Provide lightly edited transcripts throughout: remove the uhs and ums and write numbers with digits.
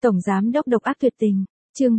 Tổng giám đốc độc ác tuyệt tình, chương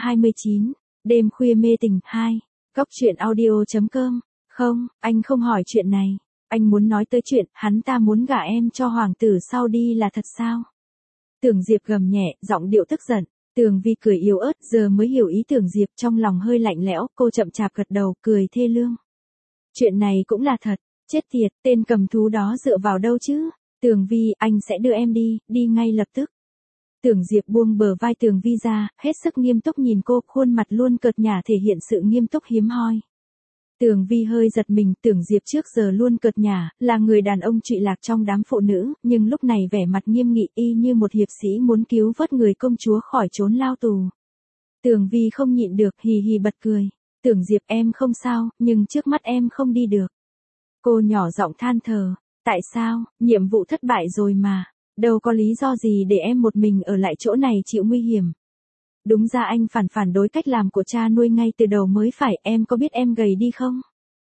329, đêm khuya mê tình 2, góc truyện audio.com. Không, anh không hỏi chuyện này. Anh muốn nói tới chuyện hắn ta muốn gả em cho hoàng tử Saudi là thật sao? Tưởng Diệp gầm nhẹ, giọng điệu tức giận. Tường Vi cười yếu ớt, giờ mới hiểu ý Tưởng Diệp, trong lòng hơi lạnh lẽo, cô chậm chạp gật đầu, cười thê lương. Chuyện này cũng là thật, chết tiệt, tên cầm thú đó dựa vào đâu chứ? Tường Vi, anh sẽ đưa em đi ngay lập tức. Tưởng Diệp buông bờ vai Tường Vi ra, hết sức nghiêm túc nhìn cô, khuôn mặt luôn cợt nhả thể hiện sự nghiêm túc hiếm hoi. Tường Vi hơi giật mình, Tưởng Diệp trước giờ luôn cợt nhả, là người đàn ông trụy lạc trong đám phụ nữ, nhưng lúc này vẻ mặt nghiêm nghị y như một hiệp sĩ muốn cứu vớt người công chúa khỏi chốn lao tù. Tường Vi không nhịn được, hì hì bật cười. Tưởng Diệp em không sao, nhưng trước mắt em không đi được. Cô nhỏ giọng than thở. Tại sao, nhiệm vụ thất bại rồi mà. Đâu có lý do gì để em một mình ở lại chỗ này chịu nguy hiểm. Đúng ra anh phản đối cách làm của cha nuôi ngay từ đầu mới phải, em có biết em gầy đi không?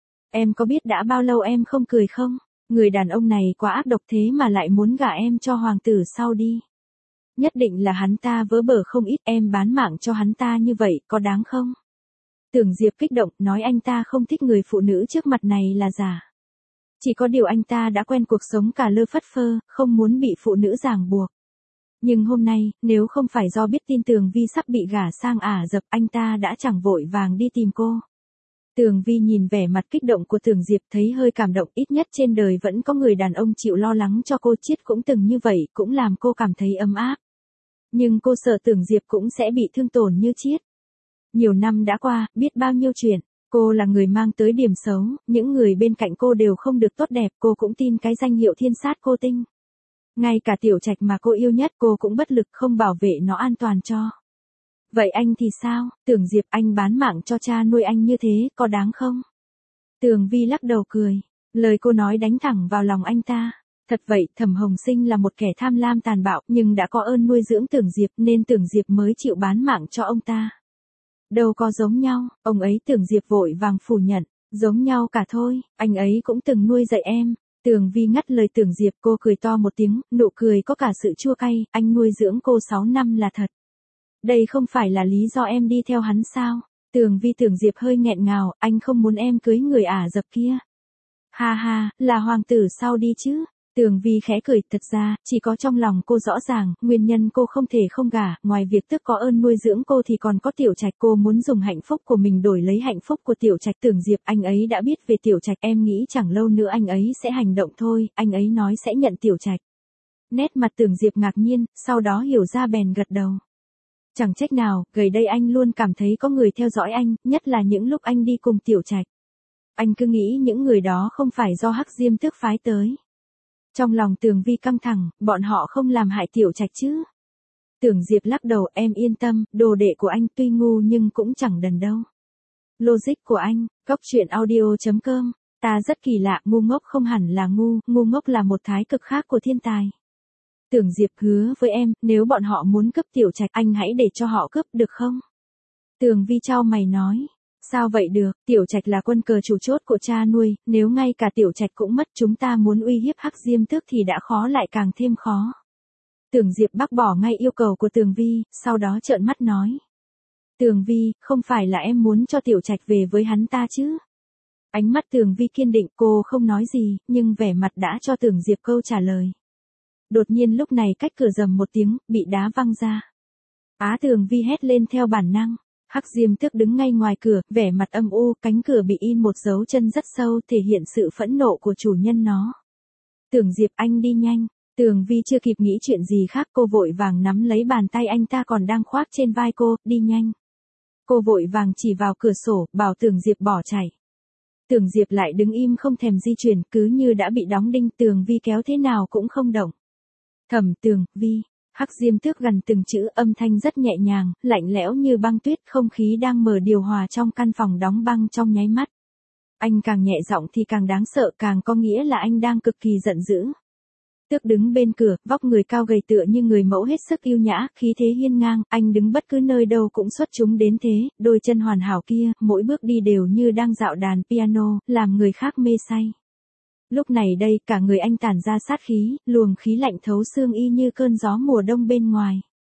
Em có biết đã bao lâu em không cười không? Người đàn ông này quá ác độc thế mà lại muốn gả em cho hoàng tử Saudi. Nhất định là hắn ta vớ bở không ít, em bán mạng cho hắn ta như vậy, có đáng không? Tưởng Diệp kích động, nói anh ta không thích người phụ nữ trước mặt này là giả. Chỉ có điều anh ta đã quen cuộc sống cả lơ phất phơ, không muốn bị phụ nữ ràng buộc. Nhưng hôm nay, nếu không phải do biết tin Tường Vi sắp bị gả sang Ả Rập, anh ta đã chẳng vội vàng đi tìm cô. Tường Vi nhìn vẻ mặt kích động của Tưởng Diệp thấy hơi cảm động, ít nhất trên đời vẫn có người đàn ông chịu lo lắng cho cô, Chiết cũng từng như vậy, cũng làm cô cảm thấy ấm áp. Nhưng cô sợ Tưởng Diệp cũng sẽ bị thương tổn như Chiết. Nhiều năm đã qua, biết bao nhiêu chuyện. Cô là người mang tới điểm xấu, những người bên cạnh cô đều không được tốt đẹp, cô cũng tin cái danh hiệu thiên sát cô tinh. Ngay cả Tiểu Trạch mà cô yêu nhất cô cũng bất lực không bảo vệ nó an toàn cho. Vậy anh thì sao? Tưởng Diệp, anh bán mạng cho cha nuôi anh như thế, có đáng không? Tường Vi lắc đầu cười. Lời cô nói đánh thẳng vào lòng anh ta. Thật vậy, Thẩm Hồng Sinh là một kẻ tham lam tàn bạo, nhưng đã có ơn nuôi dưỡng Tưởng Diệp nên Tưởng Diệp mới chịu bán mạng cho ông ta. Đâu có giống nhau, ông ấy. Tưởng Diệp vội vàng phủ nhận. Giống nhau cả thôi, anh ấy cũng từng nuôi dạy em. Tường Vi ngắt lời Tưởng Diệp, cô cười to một tiếng, nụ cười có cả sự chua cay, anh nuôi dưỡng cô 6 năm là thật. Đây không phải là lý do em đi theo hắn sao? Tưởng Diệp hơi nghẹn ngào, anh không muốn em cưới người Ả Rập kia. Ha ha, là hoàng tử Saudi chứ? Tường Vi khẽ cười, thật ra, chỉ có trong lòng cô rõ ràng, nguyên nhân cô không thể không gả, ngoài việc tức có ơn nuôi dưỡng cô thì còn có Tiểu Trạch, cô muốn dùng hạnh phúc của mình đổi lấy hạnh phúc của Tiểu Trạch. Tưởng Diệp, anh ấy đã biết về Tiểu Trạch, em nghĩ chẳng lâu nữa anh ấy sẽ hành động thôi, anh ấy nói sẽ nhận Tiểu Trạch. Nét mặt Tưởng Diệp ngạc nhiên, sau đó hiểu ra bèn gật đầu. Chẳng trách nào, gần đây anh luôn cảm thấy có người theo dõi anh, nhất là những lúc anh đi cùng Tiểu Trạch. Anh cứ nghĩ những người đó không phải do Hắc Diêm Tước phái tới. Trong lòng Tường Vi căng thẳng, bọn họ không làm hại Tiểu Trạch chứ? Tưởng Diệp lắc đầu, em yên tâm, đồ đệ của anh tuy ngu nhưng cũng chẳng đần đâu. Logic của anh, góc truyện audio.com, ta rất kỳ lạ, ngu ngốc không hẳn là ngu ngốc là một thái cực khác của thiên tài. Tưởng Diệp, hứa với em, nếu bọn họ muốn cướp Tiểu Trạch, anh hãy để cho họ cướp được không? Tường Vi chau mày nói. Sao vậy được, Tiểu Trạch là quân cờ chủ chốt của cha nuôi, nếu ngay cả Tiểu Trạch cũng mất, chúng ta muốn uy hiếp Hắc Diêm Tước thì đã khó lại càng thêm khó. Tưởng Diệp bác bỏ ngay yêu cầu của Tường Vi, sau đó trợn mắt nói. Tường Vi, không phải là em muốn cho Tiểu Trạch về với hắn ta chứ? Ánh mắt Tường Vi kiên định, cô không nói gì, nhưng vẻ mặt đã cho Tưởng Diệp câu trả lời. Đột nhiên lúc này cách cửa rầm một tiếng, bị đá văng ra. Tường Vi hét lên theo bản năng. Hắc Diêm Tước đứng ngay ngoài cửa, vẻ mặt âm u, cánh cửa bị in một dấu chân rất sâu, thể hiện sự phẫn nộ của chủ nhân nó. Tưởng Diệp, anh đi nhanh. Tường Vi chưa kịp nghĩ chuyện gì khác, cô vội vàng nắm lấy bàn tay anh ta còn đang khoác trên vai cô, đi nhanh. Cô vội vàng chỉ vào cửa sổ, bảo Tưởng Diệp bỏ chạy. Tưởng Diệp lại đứng im không thèm di chuyển, cứ như đã bị đóng đinh. Tường Vi kéo thế nào cũng không động. Thẩm Tường Vi. Hắc Diêm Tước gần từng chữ, âm thanh rất nhẹ nhàng, lạnh lẽo như băng tuyết, không khí đang mở điều hòa trong căn phòng đóng băng trong nháy mắt. Anh càng nhẹ giọng thì càng đáng sợ, càng có nghĩa là anh đang cực kỳ giận dữ. Tước đứng bên cửa, vóc người cao gầy tựa như người mẫu hết sức yêu nhã, khí thế hiên ngang, anh đứng bất cứ nơi đâu cũng xuất chúng đến thế, đôi chân hoàn hảo kia, mỗi bước đi đều như đang dạo đàn piano, làm người khác mê say. Lúc này đây, cả người anh tản ra sát khí, luồng khí lạnh thấu xương y như cơn gió mùa đông bên ngoài.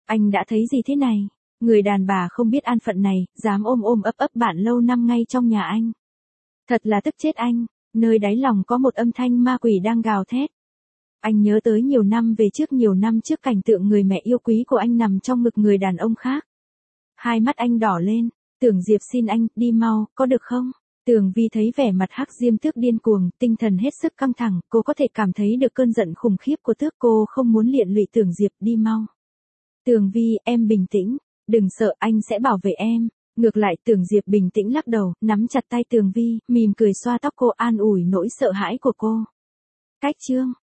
Anh đã thấy gì thế này? Người đàn bà không biết an phận này, dám ôm ôm ấp ấp bạn lâu năm ngay trong nhà anh. Thật là tức chết anh, nơi đáy lòng có một âm thanh ma quỷ đang gào thét. Anh nhớ tới nhiều năm trước cảnh tượng người mẹ yêu quý của anh nằm trong ngực người đàn ông khác. Hai mắt anh đỏ lên, Tưởng Diệp xin anh, đi mau, có được không? Tường Vi thấy vẻ mặt Hắc Diêm Tước điên cuồng, tinh thần hết sức căng thẳng, cô có thể cảm thấy được cơn giận khủng khiếp của Tước, cô không muốn liên lụy Tưởng Diệp, đi mau. Tường Vi, em bình tĩnh, đừng sợ, anh sẽ bảo vệ em. Ngược lại Tưởng Diệp bình tĩnh lắc đầu, nắm chặt tay Tường Vi, mỉm cười xoa tóc cô, an ủi nỗi sợ hãi của cô. Cách chương